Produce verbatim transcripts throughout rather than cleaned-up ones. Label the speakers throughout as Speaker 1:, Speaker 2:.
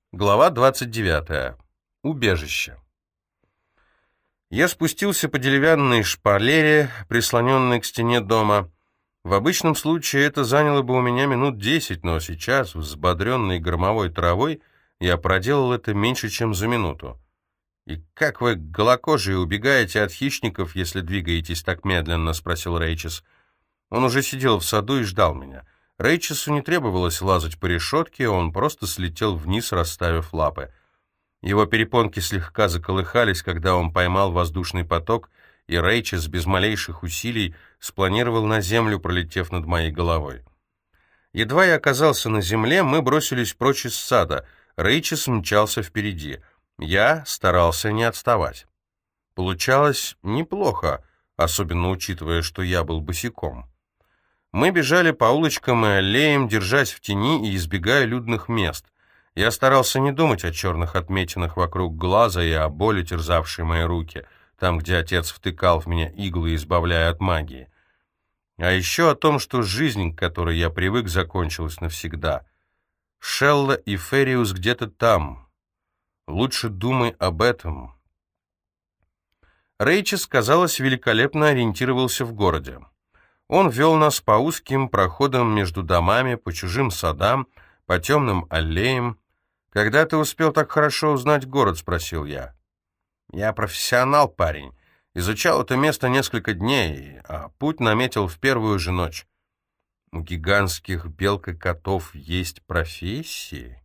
Speaker 1: Глава двадцать девятая. Убежище. Я спустился по деревянной шпалере, прислоненной к стене дома. В обычном случае это заняло бы у меня минут десять, но сейчас, взбодренный громовой травой, я проделал это меньше, чем за минуту. «И как вы, голокожие, убегаете от хищников, если двигаетесь так медленно?» — спросил Рейчес. Он уже сидел в саду и ждал меня. Рейчесу не требовалось лазать по решетке, он просто слетел вниз, расставив лапы. Его перепонки слегка заколыхались, когда он поймал воздушный поток, и Рейчес без малейших усилий спланировал на землю, пролетев над моей головой. Едва я оказался на земле, мы бросились прочь из сада. Рейчес мчался впереди. Я старался не отставать. Получалось неплохо, особенно учитывая, что я был босиком. Мы бежали по улочкам и аллеям, держась в тени и избегая людных мест. Я старался не думать о черных отметинах вокруг глаза и о боли, терзавшей мои руки, там, где отец втыкал в меня иглы, избавляя от магии. А еще о том, что жизнь, к которой я привык, закончилась навсегда. Шелла и Фериус где-то там. Лучше думай об этом. Рейчес, казалось, великолепно ориентировался в городе. Он вел нас по узким проходам между домами, по чужим садам, по темным аллеям. «Когда ты успел так хорошо узнать город?» — спросил я. «Я профессионал, парень. Изучал это место несколько дней, а путь наметил в первую же ночь. У гигантских белка-котов есть профессии?»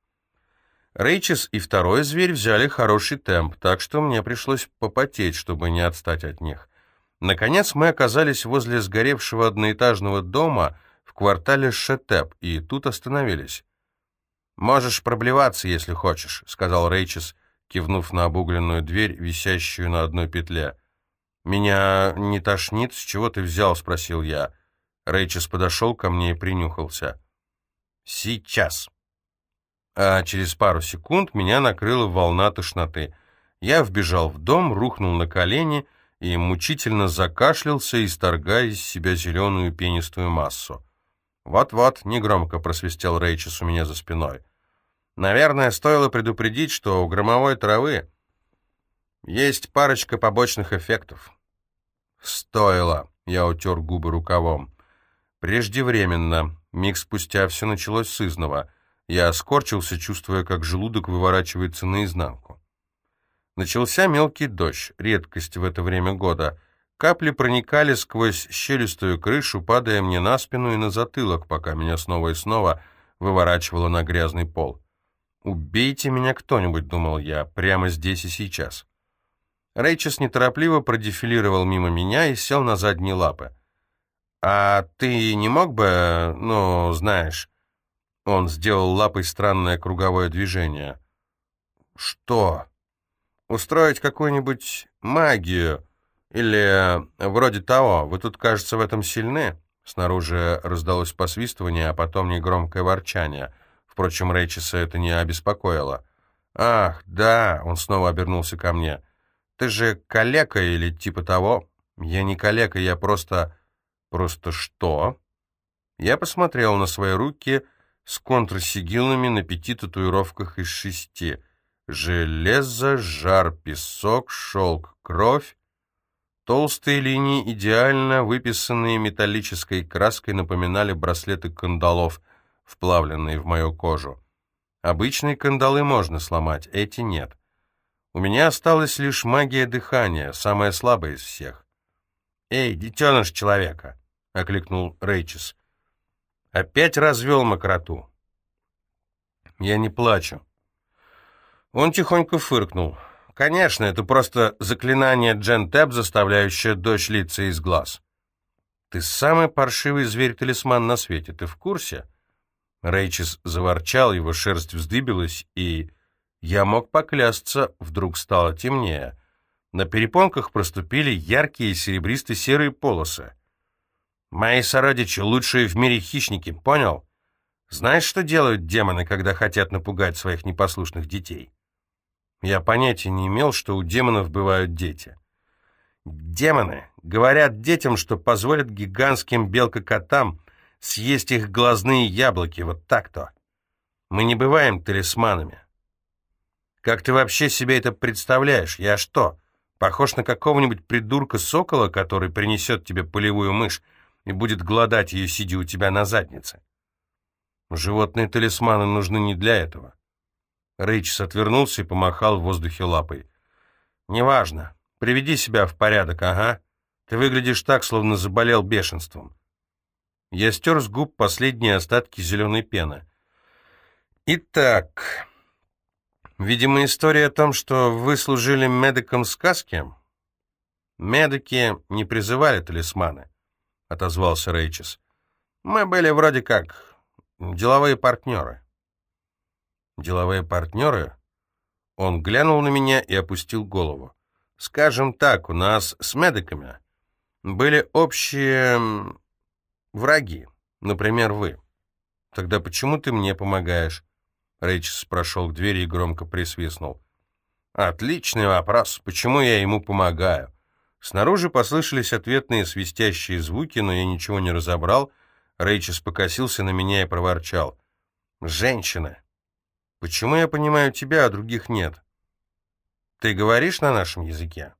Speaker 1: Рейчес и второй зверь взяли хороший темп, так что мне пришлось попотеть, чтобы не отстать от них. Наконец мы оказались возле сгоревшего одноэтажного дома в квартале Шетеп, и тут остановились. «Можешь проблеваться, если хочешь», — сказал Рейчес, кивнув на обугленную дверь, висящую на одной петле. «Меня не тошнит? С чего ты взял?» — спросил я. Рейчес подошел ко мне и принюхался. «Сейчас». А через пару секунд меня накрыла волна тошноты. Я вбежал в дом, рухнул на колени и мучительно закашлялся, исторгая из себя зеленую пенистую массу. «Вот-вот», — негромко просвистел Рейчес у меня за спиной. «Наверное, стоило предупредить, что у громовой травы есть парочка побочных эффектов». «Стоило», — я утер губы рукавом. «Преждевременно». Миг спустя все началось сызнова. Я скорчился, чувствуя, как желудок выворачивается наизнанку. Начался мелкий дождь, редкость в это время года. Капли проникали сквозь щелистую крышу, падая мне на спину и на затылок, пока меня снова и снова выворачивало на грязный пол. «Убейте меня кто-нибудь», — думал я, — «прямо здесь и сейчас». Рейчес неторопливо продефилировал мимо меня и сел на задние лапы. «А ты не мог бы, ну, знаешь...» Он сделал лапой странное круговое движение. «Что?» «Устроить какую-нибудь магию или вроде того. Вы тут, кажется, в этом сильны». Снаружи раздалось посвистывание, а потом негромкое ворчание. Впрочем, Рейчеса это не обеспокоило. «Ах, да», — он снова обернулся ко мне. «Ты же калека или типа того?» «Я не калека, я просто...» «Просто что?» Я посмотрел на свои руки с контрсигилами на пяти татуировках из шести. Железо, жар, песок, шелк, кровь. Толстые линии, идеально выписанные металлической краской, напоминали браслеты кандалов, вплавленные в мою кожу. Обычные кандалы можно сломать, эти нет. У меня осталась лишь магия дыхания, самая слабая из всех. «Эй, детеныш человека!» — окликнул Рейчес. «Опять развел мокроту». «Я не плачу». Он тихонько фыркнул. «Конечно, это просто заклинание Джентеп, заставляющее дождь литься из глаз». «Ты самый паршивый зверь-талисман на свете, ты в курсе?» Рейчес заворчал, его шерсть вздыбилась, и... Я мог поклясться, вдруг стало темнее. На перепонках проступили яркие серебристо-серые полосы. «Мои сородичи — лучшие в мире хищники, понял? Знаешь, что делают демоны, когда хотят напугать своих непослушных детей?» Я понятия не имел, что у демонов бывают дети. «Демоны говорят детям, что позволят гигантским белка-котам съесть их глазные яблоки, вот так-то. Мы не бываем талисманами, Как ты вообще себе это представляешь? Я что, похож на какого-нибудь придурка-сокола, который принесет тебе полевую мышь и будет глодать ее, сидя у тебя на заднице? Животные талисманы нужны не для этого. Рейчес отвернулся и помахал в воздухе лапой. «Неважно. Приведи себя в порядок, ага. Ты выглядишь так, словно заболел бешенством». Я стер с губ последние остатки зеленой пены. «Итак, видимо, история о том, что вы служили медиком сказки?» «Медики не призывали талисманы», — отозвался Рейчес. «Мы были вроде как деловые партнеры». «Деловые партнеры?» Он глянул на меня и опустил голову. «Скажем так, у нас с медиками были общие враги, например, вы. Тогда почему ты мне помогаешь?» Рейчес прошел к двери и громко присвистнул. «Отличный вопрос. Почему я ему помогаю?» Снаружи послышались ответные свистящие звуки, но я ничего не разобрал. Рейчес покосился на меня и проворчал. «Женщины! Почему я понимаю тебя, а других нет? Ты говоришь на нашем языке?»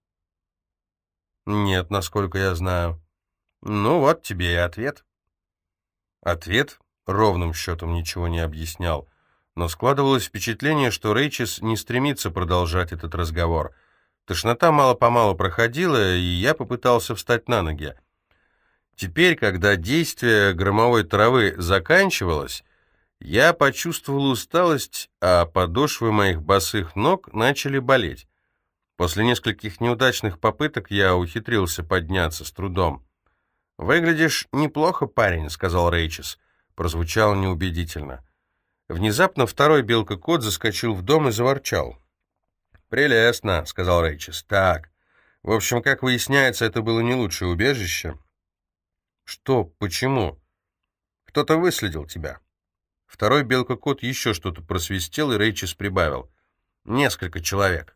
Speaker 1: «Нет, насколько я знаю». «Ну вот тебе и ответ». Ответ ровным счетом ничего не объяснял, но складывалось впечатление, что Рейчес не стремится продолжать этот разговор. Тошнота мало-помалу проходила, и я попытался встать на ноги. Теперь, когда действие громовой травы заканчивалось, я почувствовал усталость, а подошвы моих босых ног начали болеть. После нескольких неудачных попыток я ухитрился подняться с трудом. «Выглядишь неплохо, парень», — сказал Рейчес. Прозвучало неубедительно. Внезапно второй белка-кот заскочил в дом и заворчал. «Прелестно», — сказал Рейчес. «Так, в общем, как выясняется, это было не лучшее убежище». «Что? Почему?» «Кто-то выследил тебя». Второй белка-кот еще что-то просвистел, и Рейчес прибавил. «Несколько человек».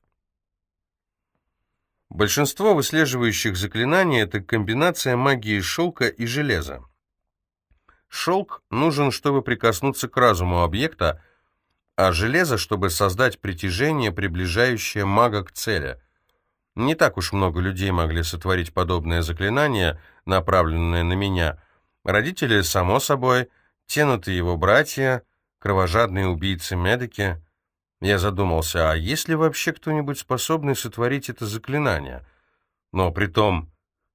Speaker 1: Большинство выслеживающих заклинаний — это комбинация магии шелка и железа. Шелк нужен, чтобы прикоснуться к разуму объекта, а железо, чтобы создать притяжение, приближающее мага к цели. Не так уж много людей могли сотворить подобное заклинание, направленное на меня. Родители, само собой, Теннет и его братья, кровожадные убийцы-медики. Я задумался, а есть ли вообще кто-нибудь способный сотворить это заклинание? Но притом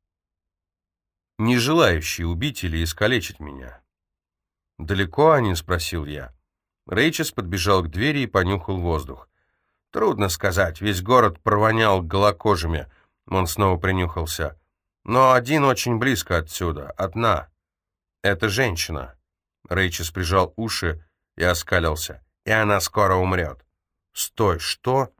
Speaker 1: не желающий убить или искалечить меня. «Далеко они?» — спросил я. Рейчес подбежал к двери и понюхал воздух. «Трудно сказать, весь город провонял голокожими». Он снова принюхался. «Но один очень близко отсюда, одна. Это женщина». Рейчес прижал уши и оскалился. «И она скоро умрет». «Стой, что?»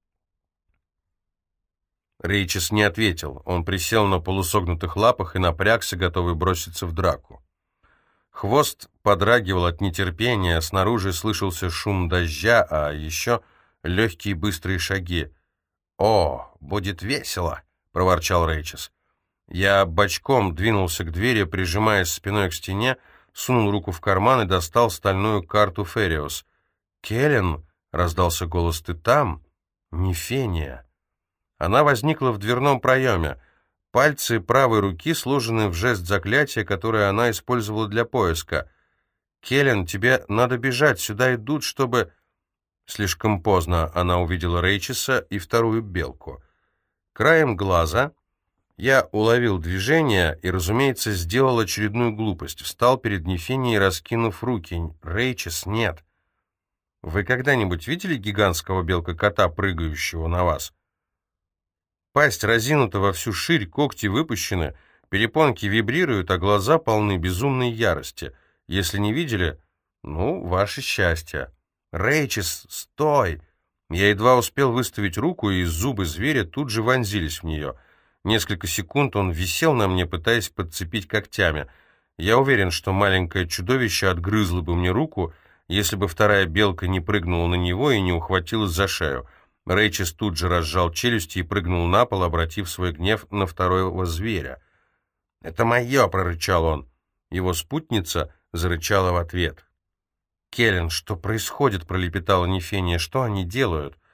Speaker 1: Рейчес не ответил. Он присел на полусогнутых лапах и напрягся, готовый броситься в драку. Хвост подрагивал от нетерпения, снаружи слышался шум дождя, а еще легкие быстрые шаги. «О, будет весело!» — проворчал Рейчес. Я бочком двинулся к двери, прижимаясь спиной к стене, сунул руку в карман и достал стальную карту Фериус. «Келлен!» — раздался голос. «Ты там?» «Не Фения». Она возникла в дверном проеме. Пальцы правой руки сложены в жест заклятия, которое она использовала для поиска. «Келлен, тебе надо бежать, сюда идут, чтобы...» Слишком поздно она увидела Рейчеса и вторую белку. Краем глаза я уловил движение и, разумеется, сделал очередную глупость. Встал перед Нефенией, раскинув руки. «Рейчес, нет!» «Вы когда-нибудь видели гигантского белка-кота, прыгающего на вас?» Пасть разинута во всю ширь, когти выпущены, перепонки вибрируют, а глаза полны безумной ярости. Если не видели, ну, ваше счастье. «Рейчес, стой!» Я едва успел выставить руку, и зубы зверя тут же вонзились в нее. Несколько секунд он висел на мне, пытаясь подцепить когтями. Я уверен, что маленькое чудовище отгрызло бы мне руку, если бы вторая белка не прыгнула на него и не ухватилась за шею. Рейчес тут же разжал челюсти и прыгнул на пол, обратив свой гнев на второго зверя. «Это мое!» — прорычал он. Его спутница зарычала в ответ. «Келлен, что происходит?» — пролепетала Нефения. «Что они делают?»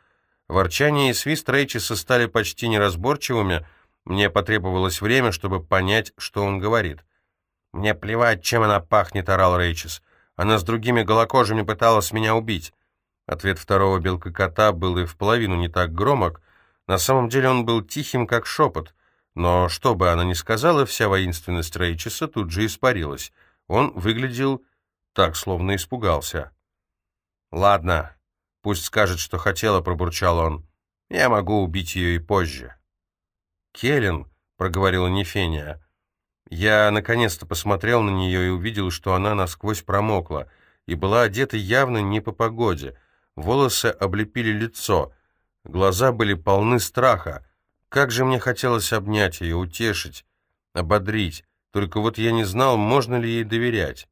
Speaker 1: Ворчание и свист Рейчеса стали почти неразборчивыми. Мне потребовалось время, чтобы понять, что он говорит. «Мне плевать, чем она пахнет», — орал Рейчес. «Она с другими голокожими пыталась меня убить». Ответ второго белка-кота был и вполовину не так громок. На самом деле он был тихим, как шепот. Но что бы она ни сказала, вся воинственность Рейчеса тут же испарилась. Он выглядел так, словно испугался. «Ладно, пусть скажет, что хотела», — пробурчал он. «Я могу убить ее и позже». «Келлен», — проговорила Нефения. Я наконец-то посмотрел на нее и увидел, что она насквозь промокла и была одета явно не по погоде. Волосы облепили лицо, глаза были полны страха. Как же мне хотелось обнять ее, утешить, ободрить. Только вот я не знал, можно ли ей доверять.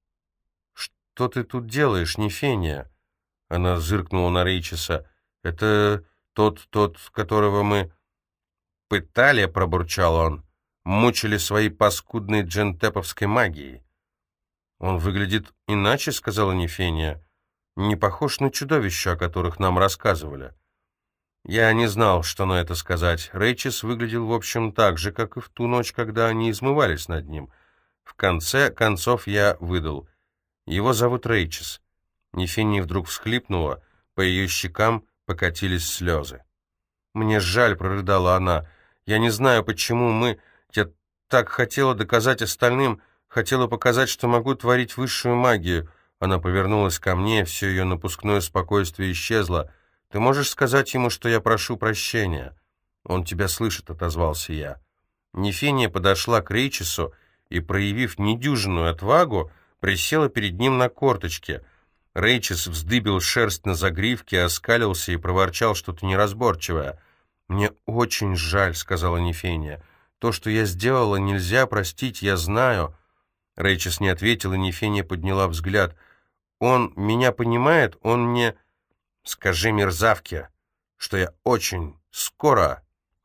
Speaker 1: «Что ты тут делаешь, Нефения?» Она зыркнула на Рейчеса. «Это тот, тот, которого мы...» «Пытали», — пробурчал он. «Мучили своей паскудной джентеповской магией». «Он выглядит иначе», — сказала Нефения. «Не похож на чудовища, о которых нам рассказывали». Я не знал, что на это сказать. Рейчес выглядел, в общем, так же, как и в ту ночь, когда они измывались над ним. В конце концов я выдал. «Его зовут Рейчес». Нефения вдруг всхлипнула, по ее щекам покатились слезы. «Мне жаль», — прорыдала она. «Я не знаю, почему мы... Я так хотела доказать остальным, хотела показать, что могу творить высшую магию». Она повернулась ко мне, все ее напускное спокойствие исчезло. «Ты можешь сказать ему, что я прошу прощения?» «Он тебя слышит», — отозвался я. Нефения подошла к Рейчесу и, проявив недюжинную отвагу, присела перед ним на корточке. Рейчес вздыбил шерсть на загривке, оскалился и проворчал что-то неразборчивое. «Мне очень жаль», — сказала Нефения. «То, что я сделала, нельзя простить, я знаю». Рейчес не ответил, и Нефения подняла взгляд. «Он меня понимает, он не...» «Скажи мерзавке, что я очень скоро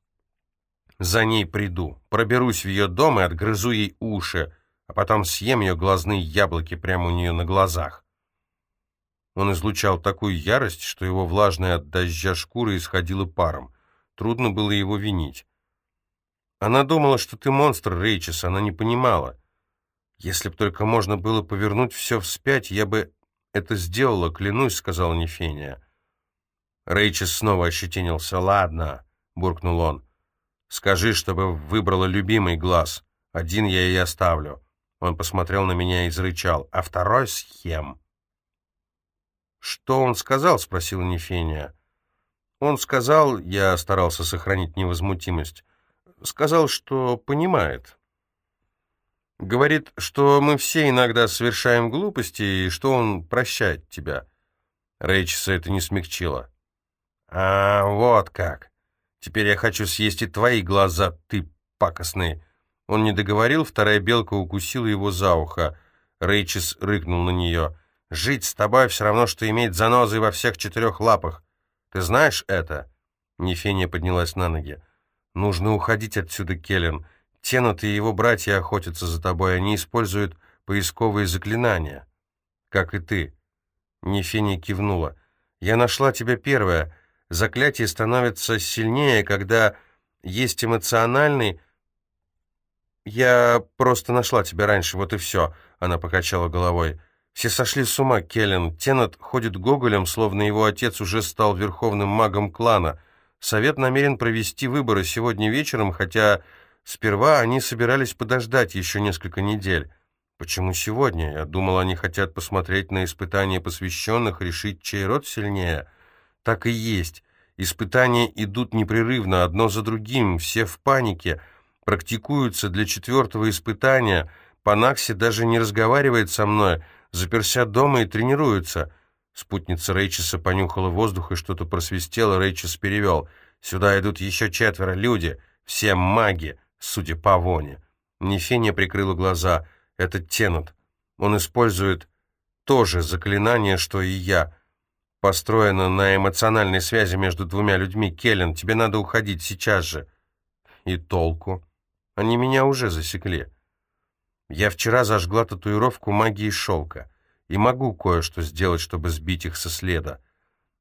Speaker 1: за ней приду, проберусь в ее дом и отгрызу ей уши, а потом съем ее глазные яблоки прямо у нее на глазах». Он излучал такую ярость, что его влажная от дождя шкура исходила паром. Трудно было его винить. «Она думала, что ты монстр, Рейчес, она не понимала. Если б только можно было повернуть все вспять, я бы это сделала, клянусь», — сказала Нефения. Рейчес снова ощетинился. «Ладно», — буркнул он. «Скажи, чтобы выбрала любимый глаз. Один я ей оставлю». Он посмотрел на меня и зарычал. «А второй съем». «Что он сказал?» — спросила Нефения. «Он сказал...» — я старался сохранить невозмутимость. «Сказал, что понимает. Говорит, что мы все иногда совершаем глупости, и что он прощает тебя». Рейчеса это не смягчило. «А, вот как. Теперь я хочу съесть и твои глаза, ты пакостный». Он не договорил, вторая белка укусила его за ухо. Рейчес рыкнул на нее. «Жить с тобой все равно, что иметь занозы во всех четырех лапах. Ты знаешь это?» Нефения поднялась на ноги. «Нужно уходить отсюда, Келлен. Теннет и его братья охотятся за тобой, они используют поисковые заклинания. Как и ты». Нефения кивнула. «Я нашла тебя первая. Заклятие становится сильнее, когда есть эмоциональный... Я просто нашла тебя раньше, вот и все», — она покачала головой. «Все сошли с ума, Келлен. Теннет ходит гоголем, словно его отец уже стал верховным магом клана. Совет намерен провести выборы сегодня вечером, хотя сперва они собирались подождать еще несколько недель». «Почему сегодня? Я думал, они хотят посмотреть на испытания посвященных, решить, чей род сильнее». «Так и есть. Испытания идут непрерывно, одно за другим, все в панике. Практикуются для четвертого испытания. Панакси даже не разговаривает со мной, заперся дома и тренируется». Спутница Рейчеса понюхала воздух и что-то просвистела. Рейчес перевел. «Сюда идут еще четверо, люди, все маги, судя по воне». Нефения прикрыла глаза. «Это Теннет. Он использует то же заклинание, что и я. Построено на эмоциональной связи между двумя людьми. Келлен, тебе надо уходить сейчас же». «И толку? Они меня уже засекли. Я вчера зажгла татуировку магии шелка и могу кое-что сделать, чтобы сбить их со следа».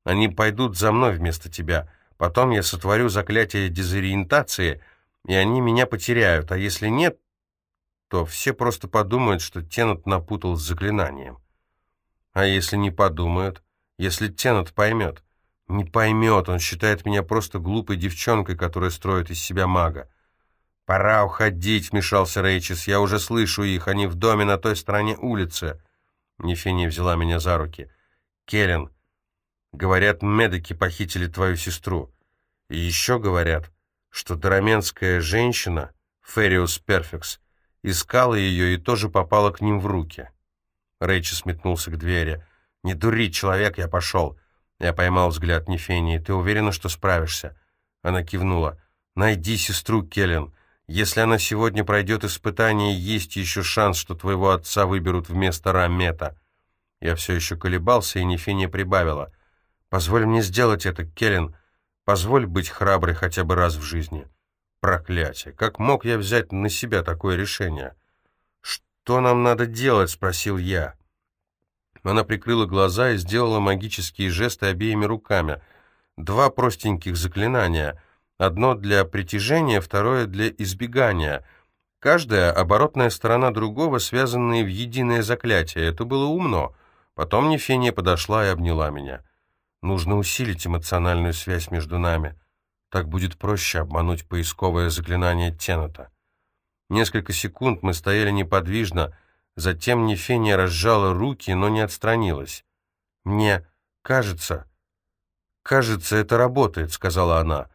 Speaker 1: Они пойдут за мной вместо тебя. Потом я сотворю заклятие дезориентации, и они меня потеряют. А если нет, то все просто подумают, что Теннет напутал с заклинанием. А если не подумают? Если Теннет поймет? Не поймет, он считает меня просто глупой девчонкой, которая строит из себя мага. «Пора уходить», — вмешался Рейчес. «Я уже слышу их, они в доме на той стороне улицы». Нефения взяла меня за руки. «Келлен, говорят, медики похитили твою сестру. И еще говорят, что дараменская женщина, Фериус Перфекс, искала ее и тоже попала к ним в руки». Рейчес метнулся к двери. «Не дури, человек, я пошел». Я поймал взгляд Нефении. «Ты уверена, что справишься?» Она кивнула. «Найди сестру, Келлен. Если она сегодня пройдет испытание, есть еще шанс, что твоего отца выберут вместо Рамета». Я все еще колебался, и Нефения прибавила. «Позволь мне сделать это, Келлен. Позволь быть храброй хотя бы раз в жизни». Проклятие! Как мог я взять на себя такое решение? «Что нам надо делать?» — спросил я. Она прикрыла глаза и сделала магические жесты обеими руками. Два простеньких заклинания. Одно для притяжения, второе для избегания. Каждая оборотная сторона другого, связанные в единое заклятие. Это было умно. Потом Нефения подошла и обняла меня. «Нужно усилить эмоциональную связь между нами. Так будет проще обмануть поисковое заклинание Теннета». Несколько секунд мы стояли неподвижно, затем Нефения разжала руки, но не отстранилась. «Мне кажется, кажется, это работает», — сказала она.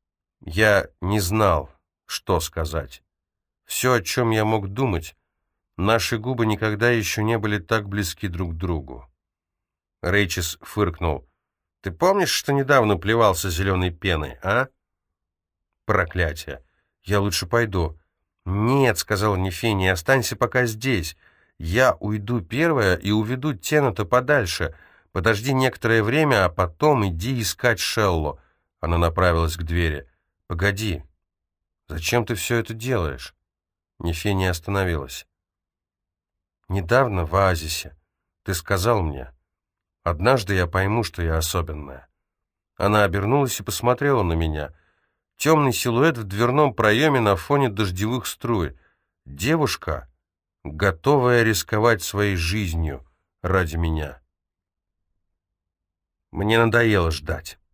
Speaker 1: Я не знал, что сказать. Все, о чем я мог думать, наши губы никогда еще не были так близки друг к другу. Рейчес фыркнул. «Ты помнишь, что недавно плевался зеленой пеной, а?» «Проклятие! Я лучше пойду». «Нет», — сказала Нефения, — «останься пока здесь. Я уйду первая и уведу Теннета подальше. Подожди некоторое время, а потом иди искать Шелло». Она направилась к двери. «Погоди, зачем ты все это делаешь?» Нефения остановилась. «Недавно в оазисе ты сказал мне, однажды я пойму, что я особенная». Она обернулась и посмотрела на меня. Темный силуэт в дверном проеме на фоне дождевых струй. Девушка, готовая рисковать своей жизнью ради меня. Мне надоело ждать.